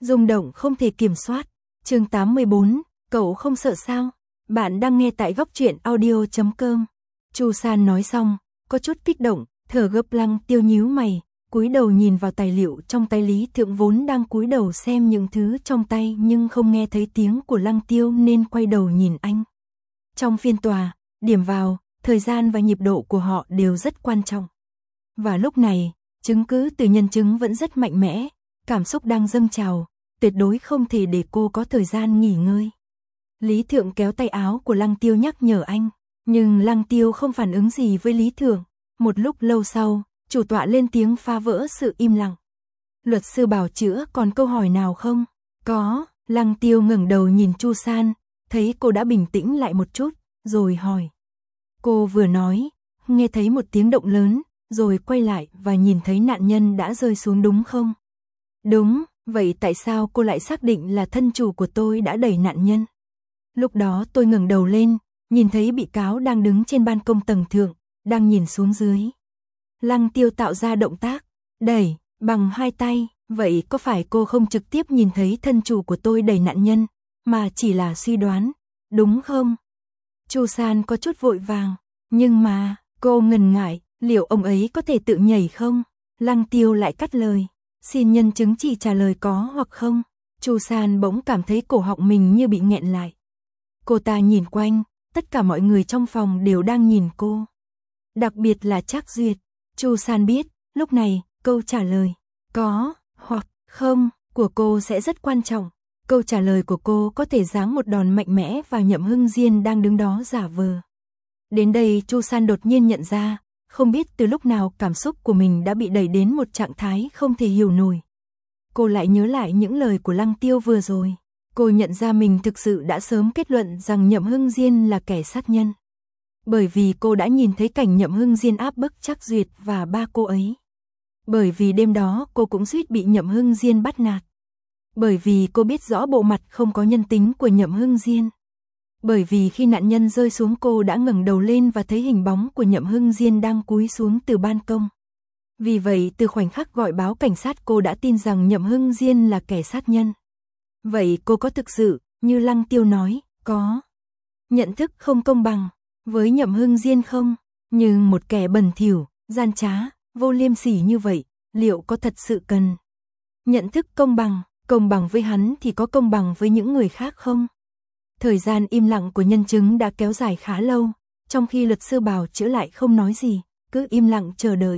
rung động không thể kiểm soát. Chương 84, cậu không sợ sao? Bạn đang nghe tại góc truyện audio.com. Chu San nói xong, có chút kích động, thở gấp. Lăng Tiêu nhíu mày, cúi đầu nhìn vào tài liệu trong tay. Lý Thượng vốn đang cúi đầu xem những thứ trong tay nhưng không nghe thấy tiếng của Lăng Tiêu nên quay đầu nhìn anh. Trong phiên tòa, điểm vào, thời gian và nhịp độ của họ đều rất quan trọng. Và lúc này, chứng cứ từ nhân chứng vẫn rất mạnh mẽ, cảm xúc đang dâng trào, tuyệt đối không thể để cô có thời gian nghỉ ngơi. Lý Thượng kéo tay áo của Lăng Tiêu nhắc nhở anh, nhưng Lăng Tiêu không phản ứng gì với Lý Thượng. Một lúc lâu sau, chủ tọa lên tiếng phá vỡ sự im lặng. Luật sư bảo chữa còn câu hỏi nào không? Có. Lăng Tiêu ngẩng đầu nhìn Chu San, thấy cô đã bình tĩnh lại một chút, rồi hỏi. Cô vừa nói, nghe thấy một tiếng động lớn, rồi quay lại và nhìn thấy nạn nhân đã rơi xuống đúng không? Đúng. Vậy tại sao cô lại xác định là thân chủ của tôi đã đẩy nạn nhân? Lúc đó tôi ngẩng đầu lên, nhìn thấy bị cáo đang đứng trên ban công tầng thượng, đang nhìn xuống dưới. Lăng Tiêu tạo ra động tác, đẩy, bằng hai tay. Vậy có phải cô không trực tiếp nhìn thấy thân chủ của tôi đẩy nạn nhân, mà chỉ là suy đoán, đúng không? Chu San có chút vội vàng, nhưng mà, cô ngần ngại, liệu ông ấy có thể tự nhảy không? Lăng Tiêu lại cắt lời, xin nhân chứng chỉ trả lời có hoặc không. Chu San bỗng cảm thấy cổ họng mình như bị nghẹn lại. Cô ta nhìn quanh, tất cả mọi người trong phòng đều đang nhìn cô. Đặc biệt là Trác Duyệt. Chu San biết, lúc này, câu trả lời có hoặc không của cô sẽ rất quan trọng. Câu trả lời của cô có thể giáng một đòn mạnh mẽ vào Nhậm Hưng Diên đang đứng đó giả vờ. Đến đây Chu San đột nhiên nhận ra, không biết từ lúc nào cảm xúc của mình đã bị đẩy đến một trạng thái không thể hiểu nổi. Cô lại nhớ lại những lời của Lăng Tiêu vừa rồi. Cô nhận ra mình thực sự đã sớm kết luận rằng Nhậm Hưng Diên là kẻ sát nhân. Bởi vì cô đã nhìn thấy cảnh Nhậm Hưng Diên áp bức Trác Duyệt và ba cô ấy. Bởi vì đêm đó cô cũng suýt bị Nhậm Hưng Diên bắt nạt. Bởi vì cô biết rõ bộ mặt không có nhân tính của Nhậm Hưng Diên. Bởi vì khi nạn nhân rơi xuống cô đã ngẩng đầu lên và thấy hình bóng của Nhậm Hưng Diên đang cúi xuống từ ban công. Vì vậy từ khoảnh khắc gọi báo cảnh sát cô đã tin rằng Nhậm Hưng Diên là kẻ sát nhân. Vậy cô có thực sự, như Lăng Tiêu nói, có nhận thức không công bằng với Nhậm Hưng Diên không? Nhưng một kẻ bẩn thỉu, gian trá, vô liêm sỉ như vậy, liệu có thật sự cần nhận thức công bằng với hắn thì có công bằng với những người khác không? Thời gian im lặng của nhân chứng đã kéo dài khá lâu, trong khi luật sư bảo chữa lại không nói gì, cứ im lặng chờ đợi.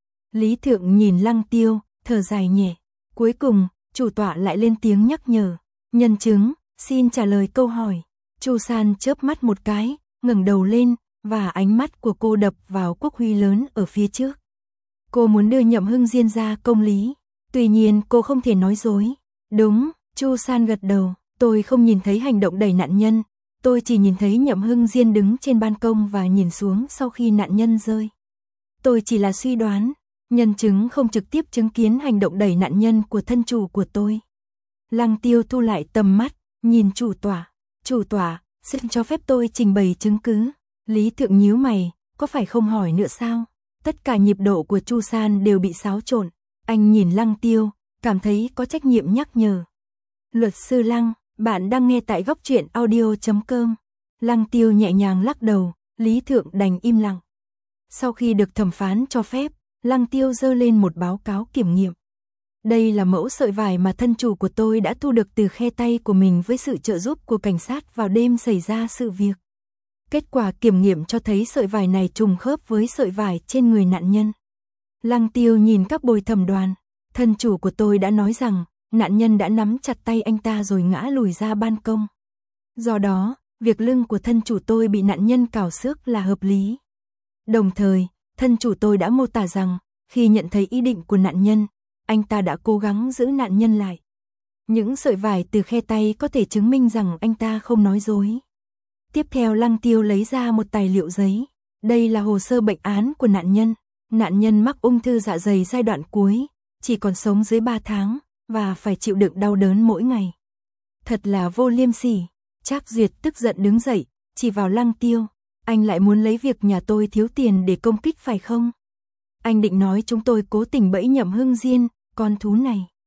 Lý Thượng nhìn Lăng Tiêu, thở dài nhẹ. Cuối cùng, chủ tọa lại lên tiếng nhắc nhở. Nhân chứng, xin trả lời câu hỏi. Chu San chớp mắt một cái, ngẩng đầu lên, và ánh mắt của cô đập vào quốc huy lớn ở phía trước. Cô muốn đưa Nhậm Hưng Diên ra công lý. Tuy nhiên cô không thể nói dối. Đúng, Chu San gật đầu. Tôi không nhìn thấy hành động đẩy nạn nhân. Tôi chỉ nhìn thấy Nhậm Hưng Diên đứng trên ban công và nhìn xuống sau khi nạn nhân rơi. Tôi chỉ là suy đoán. Nhân chứng không trực tiếp chứng kiến hành động đẩy nạn nhân của thân chủ của tôi. Lăng Tiêu thu lại tầm mắt, nhìn chủ tọa. Chủ tọa, xin cho phép tôi trình bày chứng cứ. Lý Thượng nhíu mày, có phải không hỏi nữa sao? Tất cả nhịp độ của Chu San đều bị xáo trộn. Anh nhìn Lăng Tiêu, cảm thấy có trách nhiệm nhắc nhở. Luật sư Lăng, bạn đang nghe tại góc truyện audio.com. Lăng Tiêu nhẹ nhàng lắc đầu, Lý Thượng đành im lặng. Sau khi được thẩm phán cho phép, Lăng Tiêu giơ lên một báo cáo kiểm nghiệm. Đây là mẫu sợi vải mà thân chủ của tôi đã thu được từ khe tay của mình với sự trợ giúp của cảnh sát vào đêm xảy ra sự việc. Kết quả kiểm nghiệm cho thấy sợi vải này trùng khớp với sợi vải trên người nạn nhân. Lăng Tiêu nhìn các bồi thẩm đoàn. Thân chủ của tôi đã nói rằng, nạn nhân đã nắm chặt tay anh ta rồi ngã lùi ra ban công. Do đó, việc lưng của thân chủ tôi bị nạn nhân cào xước là hợp lý. Đồng thời, thân chủ tôi đã mô tả rằng, khi nhận thấy ý định của nạn nhân, anh ta đã cố gắng giữ nạn nhân lại. Những sợi vải từ khe tay có thể chứng minh rằng anh ta không nói dối. Tiếp theo Lăng Tiêu lấy ra một tài liệu giấy. Đây là hồ sơ bệnh án của nạn nhân. Nạn nhân mắc ung thư dạ dày giai đoạn cuối, chỉ còn sống dưới 3 tháng, và phải chịu đựng đau đớn mỗi ngày. Thật là vô liêm sỉ. Trác Duyệt tức giận đứng dậy, chỉ vào Lăng Tiêu. Anh lại muốn lấy việc nhà tôi thiếu tiền để công kích phải không? Anh định nói chúng tôi cố tình bẫy Nhậm Hưng Diên, con thú này.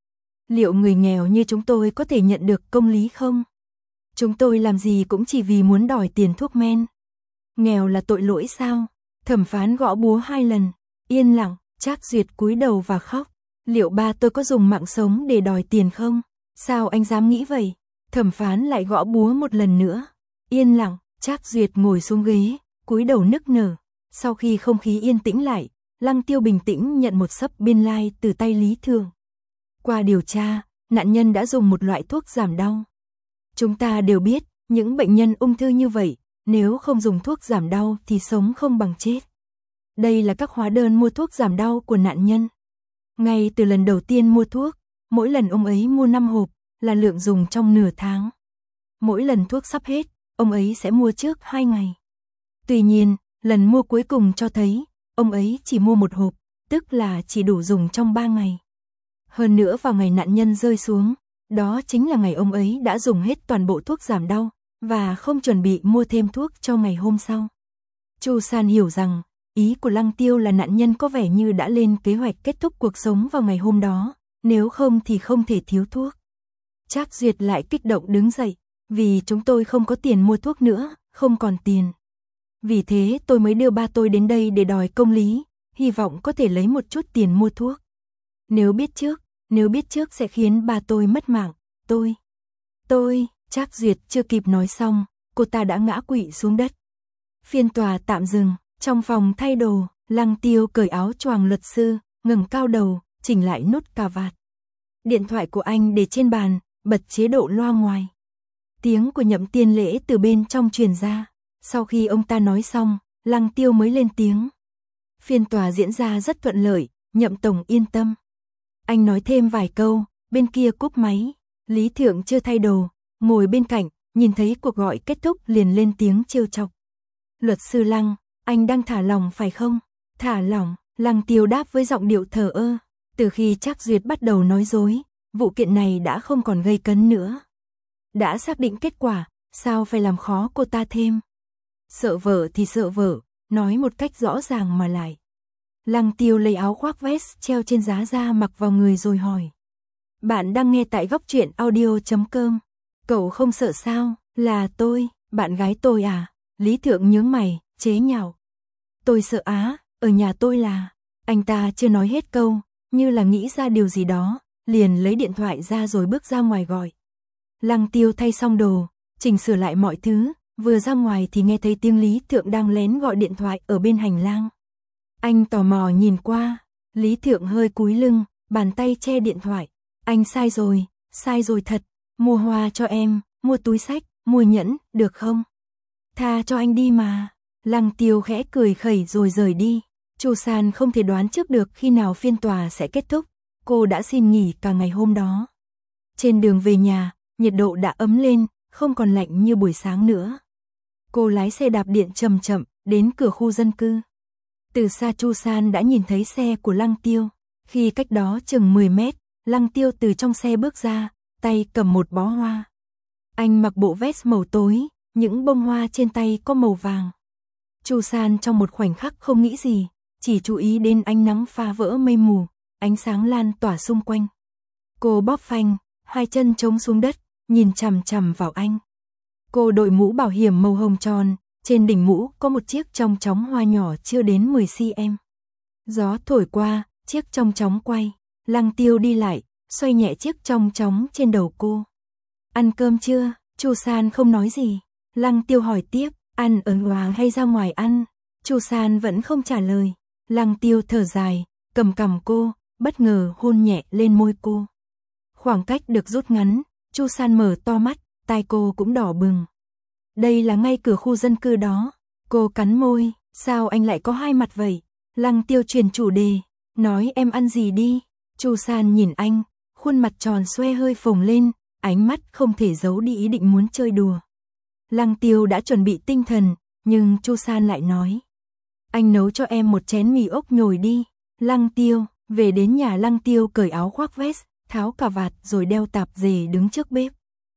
Liệu người nghèo như chúng tôi có thể nhận được công lý không? Chúng tôi làm gì cũng chỉ vì muốn đòi tiền thuốc men. Nghèo là tội lỗi sao? Thẩm phán gõ búa 2 lần. Yên lặng, Trác Duyệt cúi đầu và khóc. Liệu ba tôi có dùng mạng sống để đòi tiền không? Sao anh dám nghĩ vậy? Thẩm phán lại gõ búa một lần nữa. Yên lặng, Trác Duyệt ngồi xuống ghế, cúi đầu nức nở. Sau khi không khí yên tĩnh lại, Lăng Tiêu bình tĩnh nhận một xấp biên lai từ tay Lý Thường. Qua điều tra, nạn nhân đã dùng một loại thuốc giảm đau. Chúng ta đều biết, những bệnh nhân ung thư như vậy, nếu không dùng thuốc giảm đau thì sống không bằng chết. Đây là các hóa đơn mua thuốc giảm đau của nạn nhân. Ngay từ lần đầu tiên mua thuốc, mỗi lần ông ấy mua 5 hộp, là lượng dùng trong nửa tháng. Mỗi lần thuốc sắp hết, ông ấy sẽ mua trước 2 ngày. Tuy nhiên, lần mua cuối cùng cho thấy, ông ấy chỉ mua 1 hộp, tức là chỉ đủ dùng trong 3 ngày. Hơn nữa vào ngày nạn nhân rơi xuống, đó chính là ngày ông ấy đã dùng hết toàn bộ thuốc giảm đau, và không chuẩn bị mua thêm thuốc cho ngày hôm sau. Chu San hiểu rằng, ý của Lăng Tiêu là nạn nhân có vẻ như đã lên kế hoạch kết thúc cuộc sống vào ngày hôm đó, nếu không thì không thể thiếu thuốc. Trác Duyệt lại kích động đứng dậy, vì chúng tôi không có tiền mua thuốc nữa, không còn tiền. Vì thế tôi mới đưa ba tôi đến đây để đòi công lý, hy vọng có thể lấy một chút tiền mua thuốc. Nếu biết trước sẽ khiến ba tôi mất mạng, Trác Duyệt chưa kịp nói xong, cô ta đã ngã quỵ xuống đất. Phiên tòa tạm dừng, trong phòng thay đồ, Lăng Tiêu cởi áo choàng luật sư, ngẩng cao đầu, chỉnh lại nút cà vạt. Điện thoại của anh để trên bàn, bật chế độ loa ngoài. Tiếng của Nhậm Tiên Lễ từ bên trong truyền ra. Sau khi ông ta nói xong, Lăng Tiêu mới lên tiếng. Phiên tòa diễn ra rất thuận lợi, Nhậm tổng yên tâm. Anh nói thêm vài câu, bên kia cúp máy. Lý Thượng chưa thay đồ, ngồi bên cạnh, nhìn thấy cuộc gọi kết thúc liền lên tiếng trêu chọc. Luật sư Lăng, anh đang thả lỏng phải không? Thả lỏng, Lăng Tiêu đáp với giọng điệu thờ ơ. Từ khi Trác Duyệt bắt đầu nói dối, vụ kiện này đã không còn gây cấn nữa. Đã xác định kết quả, sao phải làm khó cô ta thêm? Sợ vợ thì sợ vợ, nói một cách rõ ràng mà lại. Lăng Tiêu lấy áo khoác vest treo trên giá ra mặc vào người rồi hỏi. Bạn đang nghe tại Góc Truyện Audio.com. Cậu không sợ sao? Là tôi, bạn gái tôi à? Lý Thượng nhướng mày, chế nhạo. Tôi sợ á, ở nhà tôi là... Anh ta chưa nói hết câu, như là nghĩ ra điều gì đó, liền lấy điện thoại ra rồi bước ra ngoài gọi. Lăng Tiêu thay xong đồ, chỉnh sửa lại mọi thứ, vừa ra ngoài thì nghe thấy tiếng Lý Thượng đang lén gọi điện thoại ở bên hành lang. Anh tò mò nhìn qua, Lý Thượng hơi cúi lưng, bàn tay che điện thoại. Anh sai rồi thật, mua hoa cho em, mua túi xách, mua nhẫn, được không? Tha cho anh đi mà. Lăng Tiêu khẽ cười khẩy rồi rời đi. Chu San không thể đoán trước được khi nào phiên tòa sẽ kết thúc, cô đã xin nghỉ cả ngày hôm đó. Trên đường về nhà, nhiệt độ đã ấm lên, không còn lạnh như buổi sáng nữa. Cô lái xe đạp điện chậm chậm, đến cửa khu dân cư. Từ xa Chu San đã nhìn thấy xe của Lăng Tiêu. Khi cách đó chừng 10 mét, Lăng Tiêu từ trong xe bước ra, tay cầm một bó hoa. Anh mặc bộ vest màu tối, những bông hoa trên tay có màu vàng. Chu San trong một khoảnh khắc không nghĩ gì, chỉ chú ý đến ánh nắng phá vỡ mây mù, ánh sáng lan tỏa xung quanh. Cô bóp phanh, hai chân chống xuống đất, nhìn chằm chằm vào anh. Cô đội mũ bảo hiểm màu hồng tròn, trên đỉnh mũ có một chiếc chong chóng hoa nhỏ chưa đến 10 cm. Gió thổi qua, chiếc chong chóng quay, Lăng Tiêu đi lại, xoay nhẹ chiếc chong chóng trên đầu cô. Ăn cơm chưa? Chu San không nói gì. Lăng Tiêu hỏi tiếp, ăn ở ngoài hay ra ngoài ăn? Chu San vẫn không trả lời. Lăng Tiêu thở dài, cầm cằm cô, bất ngờ hôn nhẹ lên môi cô. Khoảng cách được rút ngắn, Chu San mở to mắt, tai cô cũng đỏ bừng. Đây là ngay cửa khu dân cư đó. Cô cắn môi, sao anh lại có hai mặt vậy? Lăng Tiêu chuyển chủ đề, nói em ăn gì đi. Chu San nhìn anh, khuôn mặt tròn xoe hơi phồng lên, ánh mắt không thể giấu đi ý định muốn chơi đùa. Lăng Tiêu đã chuẩn bị tinh thần, nhưng Chu San lại nói. Anh nấu cho em một chén mì ốc nhồi đi. Lăng Tiêu, về đến nhà Lăng Tiêu cởi áo khoác vest, tháo cà vạt rồi đeo tạp dề đứng trước bếp.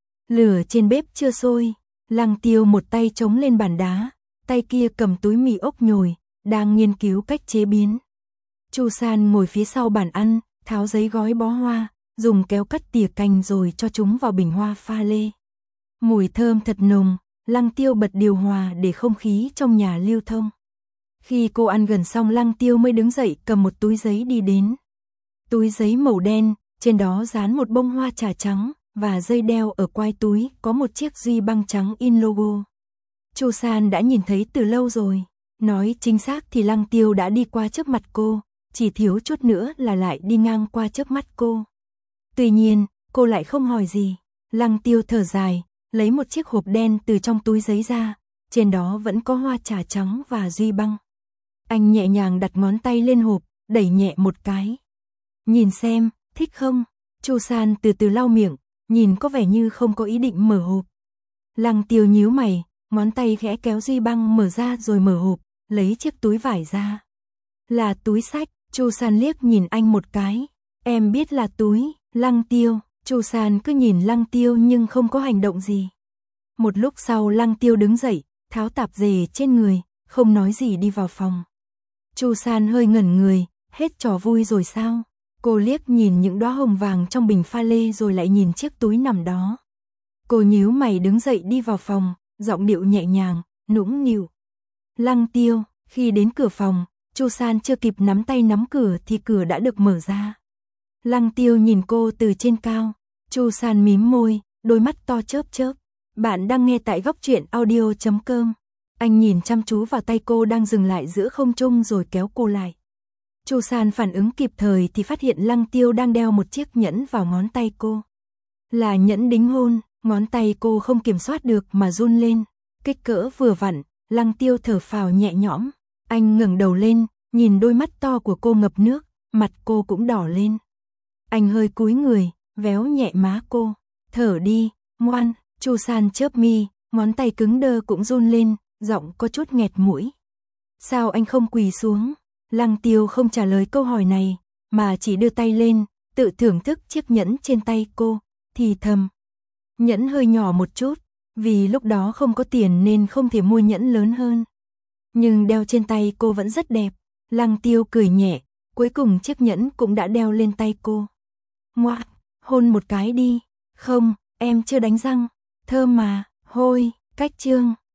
Lửa trên bếp chưa sôi, Lăng Tiêu một tay chống lên bàn đá, tay kia cầm túi mì ốc nhồi, đang nghiên cứu cách chế biến. Chu San ngồi phía sau bàn ăn, tháo giấy gói bó hoa, dùng kéo cắt tỉa cành rồi cho chúng vào bình hoa pha lê. Mùi thơm thật nồng, Lăng Tiêu bật điều hòa để không khí trong nhà lưu thông. Khi cô ăn gần xong Lăng Tiêu mới đứng dậy cầm một túi giấy đi đến. Túi giấy màu đen, trên đó dán một bông hoa trà trắng, và dây đeo ở quai túi có một chiếc duy băng trắng in logo. Chu San đã nhìn thấy từ lâu rồi, nói chính xác thì Lăng Tiêu đã đi qua trước mặt cô, chỉ thiếu chút nữa là lại đi ngang qua trước mắt cô. Tuy nhiên, cô lại không hỏi gì. Lăng Tiêu thở dài, lấy một chiếc hộp đen từ trong túi giấy ra, trên đó vẫn có hoa trà trắng và duy băng. Anh nhẹ nhàng đặt ngón tay lên hộp, đẩy nhẹ một cái. Nhìn xem, thích không? Chu San từ từ lau miệng, nhìn có vẻ như không có ý định mở hộp. Lăng Tiêu nhíu mày, ngón tay khẽ kéo duy băng mở ra rồi mở hộp, lấy chiếc túi vải ra. Là túi xách, Chu San liếc nhìn anh một cái. Em biết là túi, Lăng Tiêu. Chu San cứ nhìn Lăng Tiêu nhưng không có hành động gì. Một lúc sau Lăng Tiêu đứng dậy, tháo tạp dề trên người, không nói gì đi vào phòng. Chu San hơi ngẩn người, hết trò vui rồi sao? Cô liếc nhìn những đóa hồng vàng trong bình pha lê rồi lại nhìn chiếc túi nằm đó. Cô nhíu mày đứng dậy đi vào phòng, giọng điệu nhẹ nhàng, nũng nịu. Lăng Tiêu, khi đến cửa phòng, Chu San chưa kịp nắm tay nắm cửa thì cửa đã được mở ra. Lăng Tiêu nhìn cô từ trên cao, Chu San mím môi, đôi mắt to chớp chớp. Bạn đang nghe tại góc truyện audio.com. Anh nhìn chăm chú vào tay cô đang dừng lại giữa không trung rồi kéo cô lại. Chu San phản ứng kịp thời thì phát hiện Lăng Tiêu đang đeo một chiếc nhẫn vào ngón tay cô. Là nhẫn đính hôn, ngón tay cô không kiểm soát được mà run lên. Kích cỡ vừa vặn, Lăng Tiêu thở phào nhẹ nhõm. Anh ngẩng đầu lên, nhìn đôi mắt to của cô ngập nước, mặt cô cũng đỏ lên. Anh hơi cúi người, véo nhẹ má cô. Thở đi, ngoan. Chu San chớp mi, ngón tay cứng đơ cũng run lên, giọng có chút nghẹt mũi. Sao anh không quỳ xuống? Lăng Tiêu không trả lời câu hỏi này, mà chỉ đưa tay lên, tự thưởng thức chiếc nhẫn trên tay cô, thì thầm. Nhẫn hơi nhỏ một chút, vì lúc đó không có tiền nên không thể mua nhẫn lớn hơn. Nhưng đeo trên tay cô vẫn rất đẹp. Lăng Tiêu cười nhẹ, cuối cùng chiếc nhẫn cũng đã đeo lên tay cô. Ngoạ, hôn một cái đi. Không, em chưa đánh răng. Thơm mà, hôi, cách chương.